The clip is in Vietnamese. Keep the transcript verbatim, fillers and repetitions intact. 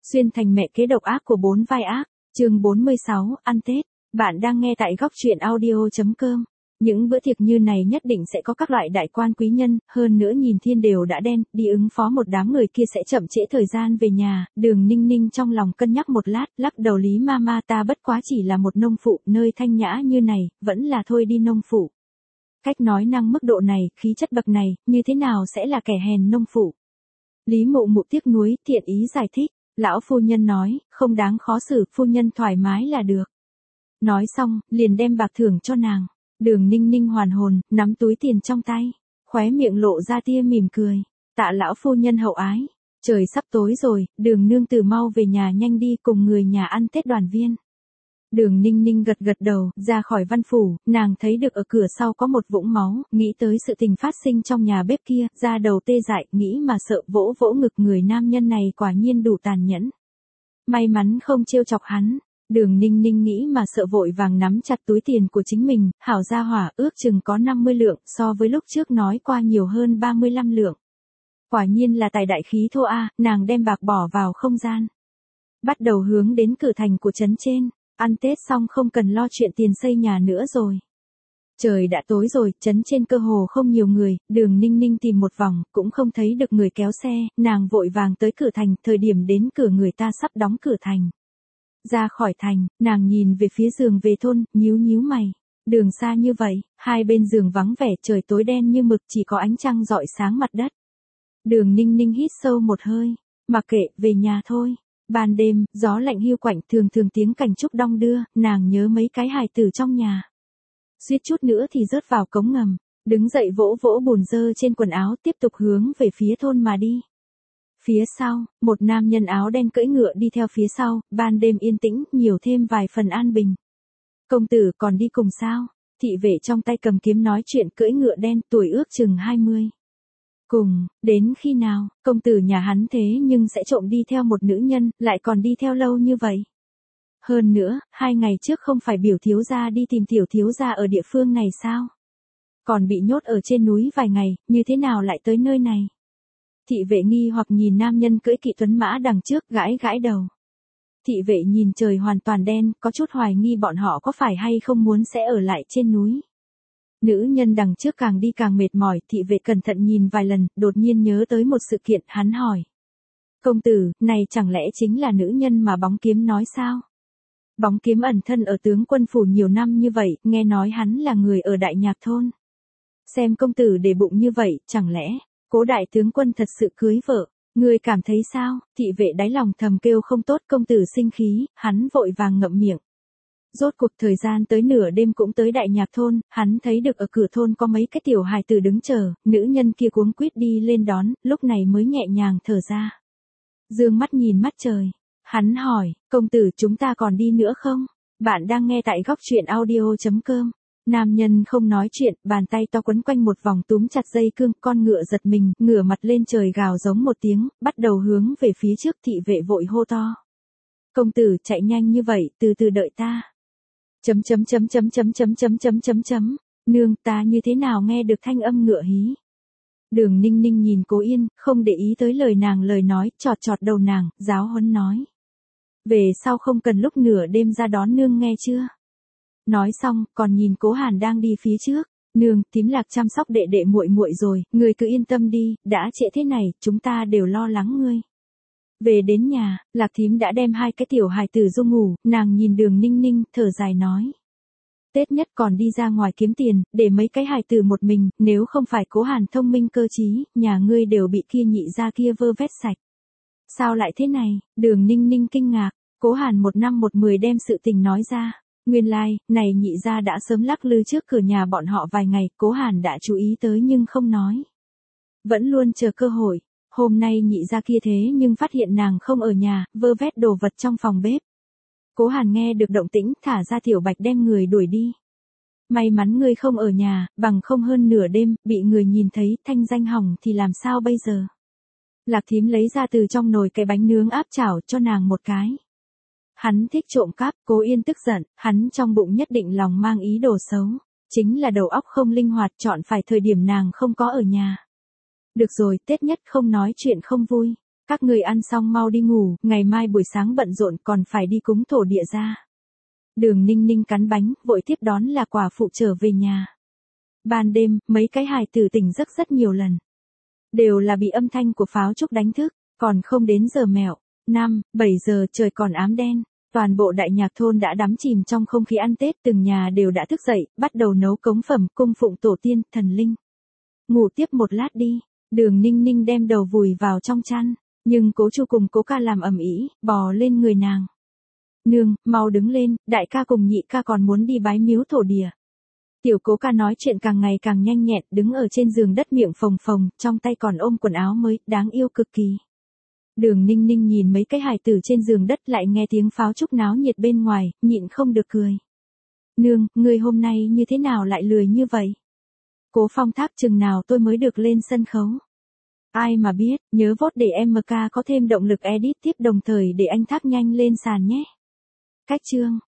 Xuyên thành mẹ kế độc ác của bốn vai ác, chương bốn mươi sáu, ăn Tết. Bạn đang nghe tại góc truyện audio chấm com. Những bữa tiệc như này nhất định sẽ có các loại đại quan quý nhân, hơn nữa nhìn thiên đều đã đen, đi ứng phó một đám người kia sẽ chậm trễ thời gian về nhà. Đường Ninh Ninh trong lòng cân nhắc một lát, lắc đầu Lý Mama, ta bất quá chỉ là một nông phụ, nơi thanh nhã như này, vẫn là thôi đi nông phụ. Cách nói năng mức độ này, khí chất bậc này, như thế nào sẽ là kẻ hèn nông phụ? Lý Mụ Mụ tiếc nuối, thiện ý giải thích. Lão phu nhân nói, không đáng khó xử, phu nhân thoải mái là được. Nói xong, liền đem bạc thưởng cho nàng. Đường Ninh Ninh hoàn hồn, nắm túi tiền trong tay, khóe miệng lộ ra tia mỉm cười. Tạ lão phu nhân hậu ái. Trời sắp tối rồi, Đường nương tử mau về nhà nhanh đi, cùng người nhà ăn Tết đoàn viên. Đường Ninh Ninh gật gật đầu, ra khỏi văn phủ, nàng thấy được ở cửa sau có một vũng máu, nghĩ tới sự tình phát sinh trong nhà bếp kia, da đầu tê dại, nghĩ mà sợ, vỗ vỗ ngực, người nam nhân này quả nhiên đủ tàn nhẫn. May mắn không trêu chọc hắn. Đường Ninh Ninh nghĩ mà sợ, vội vàng nắm chặt túi tiền của chính mình, hảo gia hỏa, ước chừng có năm mươi lượng, so với lúc trước nói qua nhiều hơn ba mươi lăm lượng. Quả nhiên là tài đại khí thô a, nàng đem bạc bỏ vào không gian. Bắt đầu hướng đến cửa thành của trấn trên. Ăn Tết xong không cần lo chuyện tiền xây nhà nữa rồi. Trời đã tối rồi, trấn trên cơ hồ không nhiều người, Đường Ninh Ninh tìm một vòng, cũng không thấy được người kéo xe, nàng vội vàng tới cửa thành, thời điểm đến cửa người ta sắp đóng cửa thành. Ra khỏi thành, nàng nhìn về phía giường về thôn, nhíu nhíu mày. Đường xa như vậy, hai bên giường vắng vẻ, trời tối đen như mực, chỉ có ánh trăng rọi sáng mặt đất. Đường Ninh Ninh hít sâu một hơi, mặc kệ, về nhà thôi. Ban đêm, gió lạnh hiu quạnh, thường thường tiếng cảnh trúc đong đưa, nàng nhớ mấy cái hài tử trong nhà. Suýt chút nữa thì rớt vào cống ngầm, đứng dậy vỗ vỗ bùn dơ trên quần áo, tiếp tục hướng về phía thôn mà đi. Phía sau, một nam nhân áo đen cưỡi ngựa đi theo phía sau, ban đêm yên tĩnh, nhiều thêm vài phần an bình. Công tử còn đi cùng sao? Thị vệ trong tay cầm kiếm nói chuyện, cưỡi ngựa đen, tuổi ước chừng hai mươi. Cùng, đến khi nào, công tử nhà hắn thế nhưng sẽ trộm đi theo một nữ nhân, lại còn đi theo lâu như vậy. Hơn nữa, hai ngày trước không phải biểu thiếu gia đi tìm tiểu thiếu gia ở địa phương này sao? Còn bị nhốt ở trên núi vài ngày, như thế nào lại tới nơi này? Thị vệ nghi hoặc nhìn nam nhân cưỡi kỵ tuấn mã đằng trước, gãi gãi đầu. Thị vệ nhìn trời hoàn toàn đen, có chút hoài nghi bọn họ có phải hay không muốn sẽ ở lại trên núi. Nữ nhân đằng trước càng đi càng mệt mỏi, thị vệ cẩn thận nhìn vài lần, đột nhiên nhớ tới một sự kiện, hắn hỏi. Công tử, này chẳng lẽ chính là nữ nhân mà bóng kiếm nói sao? Bóng kiếm ẩn thân ở tướng quân phủ nhiều năm như vậy, nghe nói hắn là người ở Đại Nhạc thôn. Xem công tử để bụng như vậy, chẳng lẽ, Cố đại tướng quân thật sự cưới vợ, ngươi cảm thấy sao? Thị vệ đáy lòng thầm kêu không tốt, công tử sinh khí, hắn vội vàng ngậm miệng. Rốt cuộc thời gian tới nửa đêm cũng tới Đại Nhạc thôn, hắn thấy được ở cửa thôn có mấy cái tiểu hài tử đứng chờ, nữ nhân kia cuống quýt đi lên đón, lúc này mới nhẹ nhàng thở ra. Dương mắt nhìn mắt trời, hắn hỏi, công tử chúng ta còn đi nữa không? Bạn đang nghe tại góc truyện audio chấm com. Nam nhân không nói chuyện, bàn tay to quấn quanh một vòng túm chặt dây cương, con ngựa giật mình, ngửa mặt lên trời gào giống một tiếng, bắt đầu hướng về phía trước, thị vệ vội hô to. Công tử chạy nhanh như vậy, từ từ đợi ta. Chấm chấm chấm chấm chấm chấm chấm chấm chấm chấm, nương ta như thế nào nghe được thanh âm ngựa hí. Đường Ninh Ninh nhìn Cố Yên, không để ý tới lời nàng lời nói, chọt chọt đầu nàng, giáo huấn nói. Về sau không cần lúc nửa đêm ra đón nương nghe chưa? Nói xong, còn nhìn Cố Hàn đang đi phía trước, nương, tím lạc chăm sóc đệ đệ muội muội rồi, người cứ yên tâm đi, đã trễ thế này, chúng ta đều lo lắng ngươi. Về đến nhà, Lạc thím đã đem hai cái tiểu hài tử du ngủ, nàng nhìn Đường Ninh Ninh, thở dài nói. Tết nhất còn đi ra ngoài kiếm tiền, để mấy cái hài tử một mình, nếu không phải Cố Hàn thông minh cơ trí, nhà ngươi đều bị kia nhị gia kia vơ vét sạch. Sao lại thế này? Đường Ninh Ninh kinh ngạc, Cố Hàn một năm một mười đem sự tình nói ra. Nguyên lai, like, này nhị gia đã sớm lắc lư trước cửa nhà bọn họ vài ngày, Cố Hàn đã chú ý tới nhưng không nói. Vẫn luôn chờ cơ hội, hôm nay nhị gia kia thế nhưng phát hiện nàng không ở nhà, vơ vét đồ vật trong phòng bếp. Cố Hàn nghe được động tĩnh, thả ra Tiểu Bạch đem người đuổi đi. May mắn ngươi không ở nhà, bằng không hơn nửa đêm, bị người nhìn thấy, thanh danh hỏng thì làm sao bây giờ? Lạc thím lấy ra từ trong nồi cái bánh nướng áp chảo cho nàng một cái. Hắn thích trộm cắp, Cố Yên tức giận, hắn trong bụng nhất định lòng mang ý đồ xấu, chính là đầu óc không linh hoạt, chọn phải thời điểm nàng không có ở nhà. Được rồi, Tết nhất không nói chuyện không vui, Các người ăn xong mau đi ngủ, ngày mai buổi sáng bận rộn còn phải đi cúng thổ địa ra. Đường Ninh Ninh cắn bánh, vội tiếp đón là quả phụ trở về nhà. Ban đêm, mấy cái hài tử tỉnh giấc rất nhiều lần. Đều là bị âm thanh của pháo trúc đánh thức, còn không đến giờ mẹo. Năm, bảy giờ trời còn ám đen. Toàn bộ đại nhạc thôn đã đắm chìm trong không khí ăn Tết, từng nhà đều đã thức dậy, bắt đầu nấu cống phẩm, cung phụng tổ tiên, thần linh. Ngủ tiếp một lát đi, Đường Ninh Ninh đem đầu vùi vào trong chăn, nhưng Cố Chu cùng Cố Ca làm ầm ĩ, bò lên người nàng. Nương, mau đứng lên, đại ca cùng nhị ca còn muốn đi bái miếu thổ địa. Tiểu Cố Ca nói chuyện càng ngày càng nhanh nhẹn, đứng ở trên giường đất miệng phồng phồng, trong tay còn ôm quần áo mới, đáng yêu cực kỳ. Đường Ninh Ninh nhìn mấy cái hài tử trên giường đất lại nghe tiếng pháo trúc náo nhiệt bên ngoài, nhịn không được cười. Nương, người hôm nay như thế nào lại lười như vậy? Cố Phong thác chừng nào tôi mới được lên sân khấu? Ai mà biết, nhớ vote để em ca có thêm động lực edit tiếp đồng thời để anh Thác nhanh lên sàn nhé. Cách chương